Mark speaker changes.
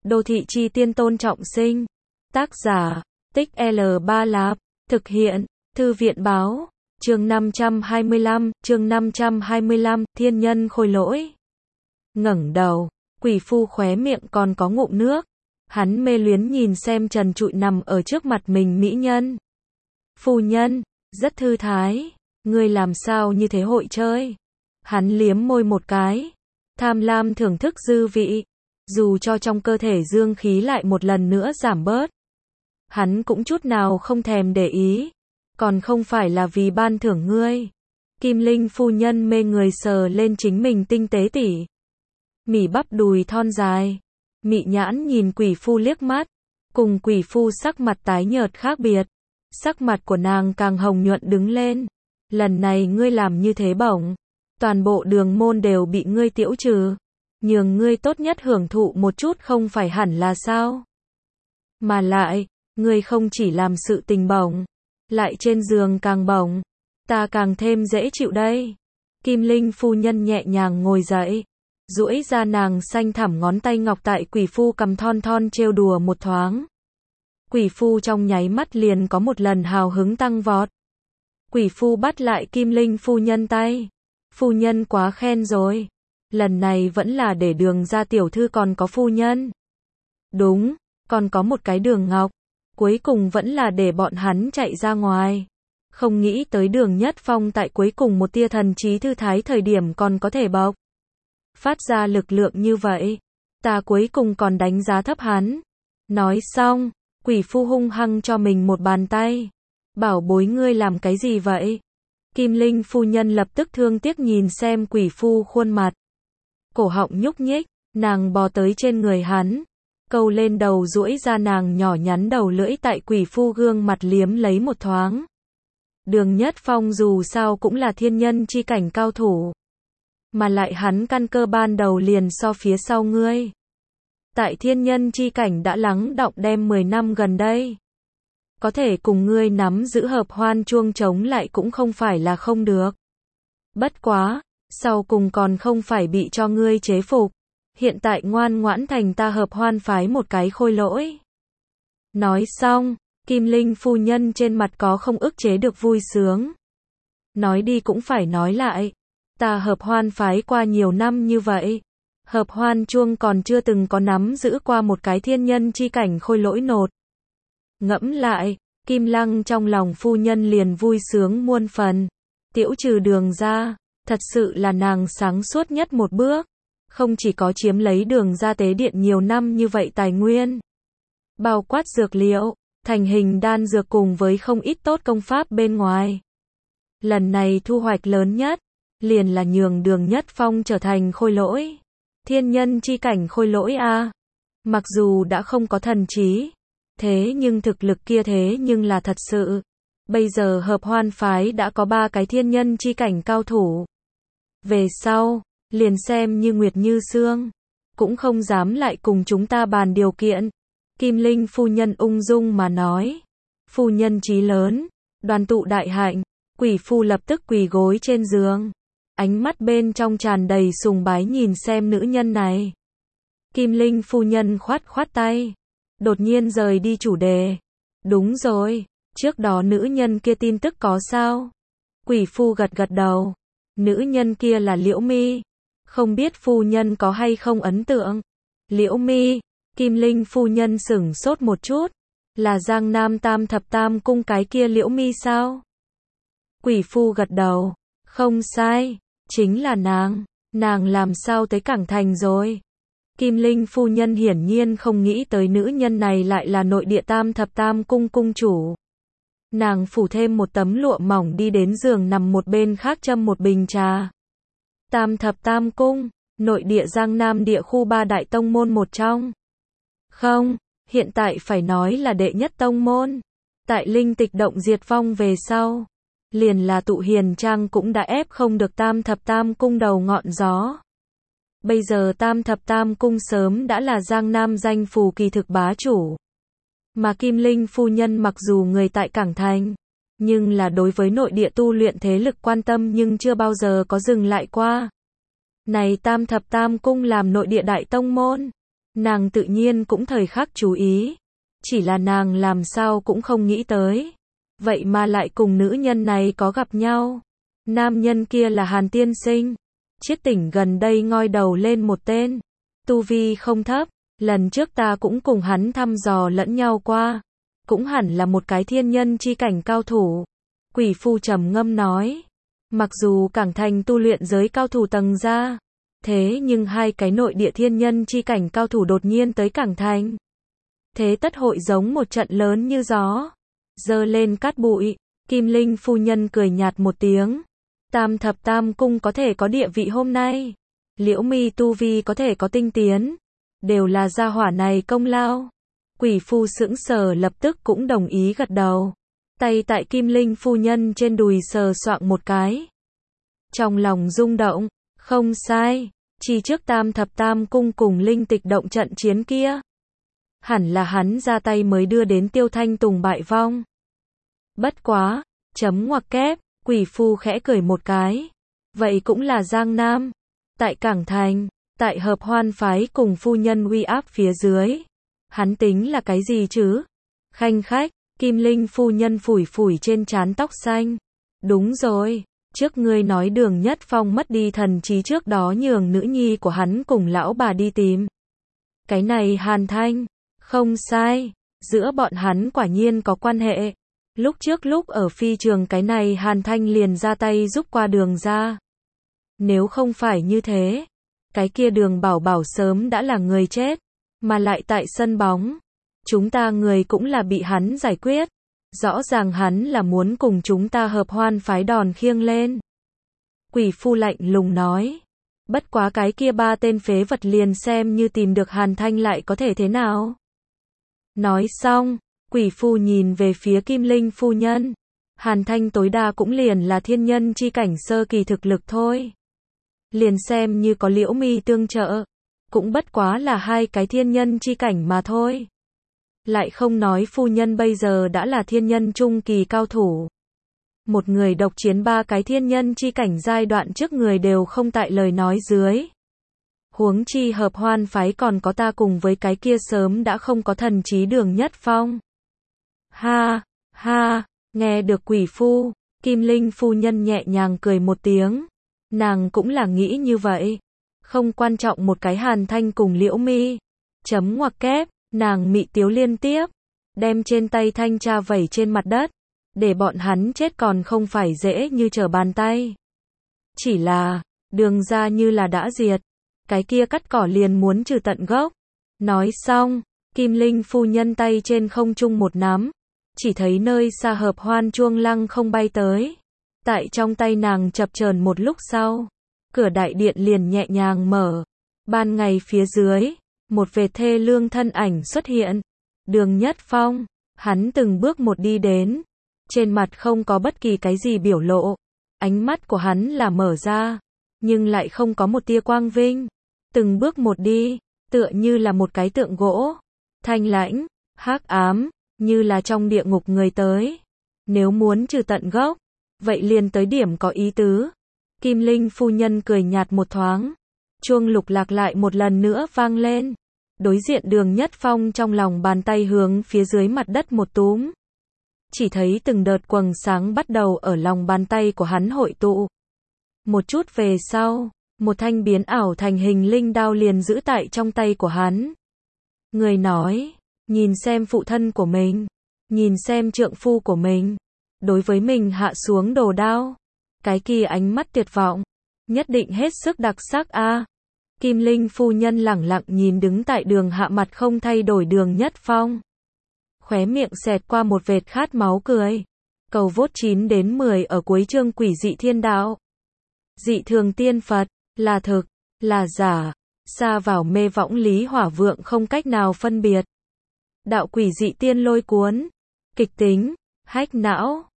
Speaker 1: Đô thị chi tiên Tôn Trọng Sinh. Tác giả, Tích L3 Lạp. Thực hiện, Thư viện báo. Chương 525, Thiên nhân khôi lỗi. Ngẩng đầu, quỷ phu khóe miệng còn có ngụm nước. Hắn mê luyến nhìn xem trần trụi nằm ở trước mặt mình mỹ nhân. Phu nhân, rất thư thái, ngươi làm sao như thế hội chơi? Hắn liếm môi một cái, tham lam thưởng thức dư vị, dù cho trong cơ thể dương khí lại một lần nữa giảm bớt. Hắn cũng chút nào không thèm để ý, còn không phải là vì ban thưởng ngươi. Kim Linh phu nhân mê người sờ lên chính mình tinh tế tỉ mỉ bắp đùi thon dài. Mị nhãn nhìn quỷ phu liếc mắt, cùng quỷ phu sắc mặt tái nhợt khác biệt. Sắc mặt của nàng càng hồng nhuận đứng lên. Lần này ngươi làm như thế bổng, toàn bộ đường môn đều bị ngươi tiễu trừ. Nhường ngươi tốt nhất hưởng thụ một chút không phải hẳn là sao? Mà lại, ngươi không chỉ làm sự tình bổng, lại trên giường càng bổng, ta càng thêm dễ chịu đây. Kim Linh phu nhân nhẹ nhàng ngồi dậy, duỗi ra nàng xanh thẳm ngón tay ngọc tại quỷ phu cầm thon thon trêu đùa một thoáng. Quỷ phu trong nháy mắt liền có một lần hào hứng tăng vọt. Quỷ phu bắt lại Kim Linh phu nhân tay. Phu nhân quá khen rồi. Lần này vẫn là để Đường ra tiểu thư còn có phu nhân. Đúng, còn có một cái Đường Ngọc. Cuối cùng vẫn là để bọn hắn chạy ra ngoài. Không nghĩ tới Đường Nhất Phong tại cuối cùng một tia thần trí thư thái thời điểm còn có thể bộc phát ra lực lượng như vậy. Ta cuối cùng còn đánh giá thấp hắn. Nói xong, quỷ phu hung hăng cho mình một bàn tay. Bảo bối ngươi làm cái gì vậy? Kim Linh phu nhân lập tức thương tiếc nhìn xem quỷ phu khuôn mặt. Cổ họng nhúc nhích, nàng bò tới trên người hắn, câu lên đầu duỗi ra nàng nhỏ nhắn đầu lưỡi tại quỷ phu gương mặt liếm lấy một thoáng. Đường Nhất Phong dù sao cũng là thiên nhân chi cảnh cao thủ, mà lại hắn căn cơ ban đầu liền so phía sau ngươi. Tại thiên nhân chi cảnh đã lắng đọng đem 10 năm gần đây. Có thể cùng ngươi nắm giữ hợp hoan chuông chống lại cũng không phải là không được. Bất quá, sau cùng còn không phải bị cho ngươi chế phục. Hiện tại ngoan ngoãn thành ta hợp hoan phái một cái khôi lỗi. Nói xong, Kim Linh phu nhân trên mặt có không ức chế được vui sướng. Nói đi cũng phải nói lại. Ta hợp hoan phái qua nhiều năm như vậy. Hợp hoan chuông còn chưa từng có nắm giữ qua một cái thiên nhân chi cảnh khôi lỗi nột. Ngẫm lại, Kim Lăng trong lòng phu nhân liền vui sướng muôn phần. Tiễu trừ Đường ra, thật sự là nàng sáng suốt nhất một bước. Không chỉ có chiếm lấy Đường ra tế điện nhiều năm như vậy tài nguyên, bao quát dược liệu, thành hình đan dược cùng với không ít tốt công pháp bên ngoài. Lần này thu hoạch lớn nhất, liền là nhường Đường Nhất Phong trở thành khôi lỗi. Thiên nhân chi cảnh khôi lỗi a. Mặc dù đã không có thần trí, thế nhưng thực lực kia thế nhưng là thật sự. Bây giờ hợp hoan phái đã có 3 cái thiên nhân chi cảnh cao thủ. Về sau, liền xem như Nguyệt Như Sương, cũng không dám lại cùng chúng ta bàn điều kiện. Kim Linh phu nhân ung dung mà nói. Phu nhân chí lớn, đoàn tụ đại hạnh. Quỷ phu lập tức quỳ gối trên giường, ánh mắt bên trong tràn đầy sùng bái nhìn xem nữ nhân này. Kim Linh phu nhân khoát khoát tay, đột nhiên rời đi chủ đề. Đúng rồi, trước đó nữ nhân kia tin tức có sao? Quỷ phu gật gật đầu. Nữ nhân kia là Liễu Mi. Không biết phu nhân có hay không ấn tượng? Liễu Mi, Kim Linh phu nhân sửng sốt một chút. Là Giang Nam Tam Thập Tam Cung cái kia Liễu Mi sao? Quỷ phu gật đầu. Không sai, chính là nàng. Nàng làm sao tới Cảng Thành rồi? Kim Linh phu nhân hiển nhiên không nghĩ tới nữ nhân này lại là nội địa Tam Thập Tam Cung cung chủ. Nàng phủ thêm một tấm lụa mỏng đi đến giường nằm một bên khác châm một bình trà. Tam Thập Tam Cung, nội địa Giang Nam địa khu 3 đại tông môn một trong. Không, hiện tại phải nói là đệ nhất tông môn. Tại linh tịch động diệt vong về sau, liền là Tụ Hiền Trang cũng đã ép không được Tam Thập Tam Cung đầu ngọn gió. Bây giờ Tam Thập Tam Cung sớm đã là Giang Nam danh phù kỳ thực bá chủ. Mà Kim Linh phu nhân mặc dù người tại Cảng Thành, nhưng là đối với nội địa tu luyện thế lực quan tâm nhưng chưa bao giờ có dừng lại qua. Này Tam Thập Tam Cung làm nội địa đại tông môn, Nàng tự nhiên cũng thời khắc chú ý. Chỉ là nàng làm sao cũng không nghĩ tới. Vậy mà lại cùng nữ nhân này có gặp nhau. Nam nhân kia là Hàn tiên sinh. Chiết Tỉnh gần đây ngoi đầu lên một tên. Tu vi không thấp. Lần trước ta cũng cùng hắn thăm dò lẫn nhau qua. Cũng hẳn là một cái thiên nhân chi cảnh cao thủ. Quỷ phu trầm ngâm nói. Mặc dù Cảng Thành tu luyện giới cao thủ tầng ra. Thế nhưng hai cái nội địa thiên nhân chi cảnh cao thủ đột nhiên tới Cảng Thành. Thế tất hội giống một trận lớn như gió. Dơ lên cát bụi. Kim Linh phu nhân cười nhạt một tiếng. Tam thập tam cung có thể có địa vị hôm nay. Liễu Mi tu vi có thể có tinh tiến. Đều là gia hỏa này công lao. Quỷ phu sững sờ lập tức cũng đồng ý gật đầu. Tay tại Kim Linh phu nhân trên đùi sờ soạng một cái. Trong lòng rung động, không sai, chỉ trước tam thập tam cung cùng linh tịch động trận chiến kia. Hẳn là hắn ra tay mới đưa đến Tiêu Thanh Tùng bại vong. Bất quá, chấm ngoặc kép, quỷ phu khẽ cười một cái. Vậy cũng là Giang Nam. Tại Cảng Thành, tại hợp hoan phái cùng phu nhân uy áp phía dưới. Hắn tính là cái gì chứ? Khanh khách, Kim Linh phu nhân phủi phủi trên trán tóc xanh. Đúng rồi, trước ngươi nói Đường Nhất Phong mất đi thần trí trước đó nhường nữ nhi của hắn cùng lão bà đi tìm. Cái này Hàn Thanh, không sai, giữa bọn hắn quả nhiên có quan hệ. Lúc trước lúc ở phi trường cái này Hàn Thanh liền ra tay giúp qua Đường ra. Nếu không phải như thế, cái kia Đường Bảo Bảo sớm đã là người chết, mà lại tại sân bóng. Chúng ta người cũng là bị hắn giải quyết. Rõ ràng hắn là muốn cùng chúng ta hợp hoan phái đòn khiêng lên. Quỷ phu lạnh lùng nói. Bất quá cái kia ba tên phế vật liền xem như tìm được Hàn Thanh lại có thể thế nào. Nói xong, quỷ phu nhìn về phía Kim Linh phu nhân. Hàn Thanh tối đa cũng liền là thiên nhân chi cảnh sơ kỳ thực lực thôi. Liền xem như có Liễu Mi tương trợ. Cũng bất quá là hai cái thiên nhân chi cảnh mà thôi. Lại không nói phu nhân bây giờ đã là thiên nhân trung kỳ cao thủ. Một người độc chiến ba cái thiên nhân chi cảnh giai đoạn trước người đều không tại lời nói dưới. Huống chi hợp hoan phái còn có ta cùng với cái kia sớm đã không có thần trí Đường Nhất Phong. Ha, ha, nghe được quỷ phu, Kim Linh phu nhân nhẹ nhàng cười một tiếng. Nàng cũng là nghĩ như vậy. Không quan trọng một cái Hàn Thanh cùng Liễu Mi. Chấm ngoặc kép. Nàng mị tiếu liên tiếp, đem trên tay thanh tra vẩy trên mặt đất, để bọn hắn chết còn không phải dễ như trở bàn tay. Chỉ là, Đường ra như là đã diệt, cái kia cắt cỏ liền muốn trừ tận gốc. Nói xong, Kim Linh phu nhân tay trên không trung một nắm, chỉ thấy nơi xa hợp hoan chuông lăng không bay tới. Tại trong tay nàng chập chờn một lúc sau, cửa đại điện liền nhẹ nhàng mở. Ban ngày phía dưới, một vệt thê lương thân ảnh xuất hiện. Đường Nhất Phong, hắn từng bước một đi đến. Trên mặt không có bất kỳ cái gì biểu lộ. Ánh mắt của hắn là mở ra, nhưng lại không có một tia quang vinh. Từng bước một đi, tựa như là một cái tượng gỗ. Thanh lãnh, hắc ám, như là trong địa ngục người tới. Nếu muốn trừ tận gốc, vậy liền tới điểm có ý tứ. Kim Linh phu nhân cười nhạt một thoáng. Chuông lục lạc lại một lần nữa vang lên. Đối diện Đường Nhất Phong trong lòng bàn tay hướng phía dưới mặt đất một túm. Chỉ thấy từng đợt quầng sáng bắt đầu ở lòng bàn tay của hắn hội tụ. Một chút về sau, một thanh biến ảo thành hình linh đao liền giữ tại trong tay của hắn. Người nói, nhìn xem phụ thân của mình, nhìn xem trượng phu của mình, đối với mình hạ xuống đồ đao. Cái kia ánh mắt tuyệt vọng, nhất định hết sức đặc sắc a. Kim Linh phu nhân lẳng lặng nhìn đứng tại đường hạ mặt không thay đổi Đường Nhất Phong. Khóe miệng xẹt qua một vệt khát máu cười. Cầu vote 9 đến 10 ở cuối chương Quỷ dị thiên đạo. Dị thường tiên Phật, là thực, là giả, xa vào mê võng lý hỏa vượng không cách nào phân biệt. Đạo quỷ dị tiên lôi cuốn, kịch tính, hách não.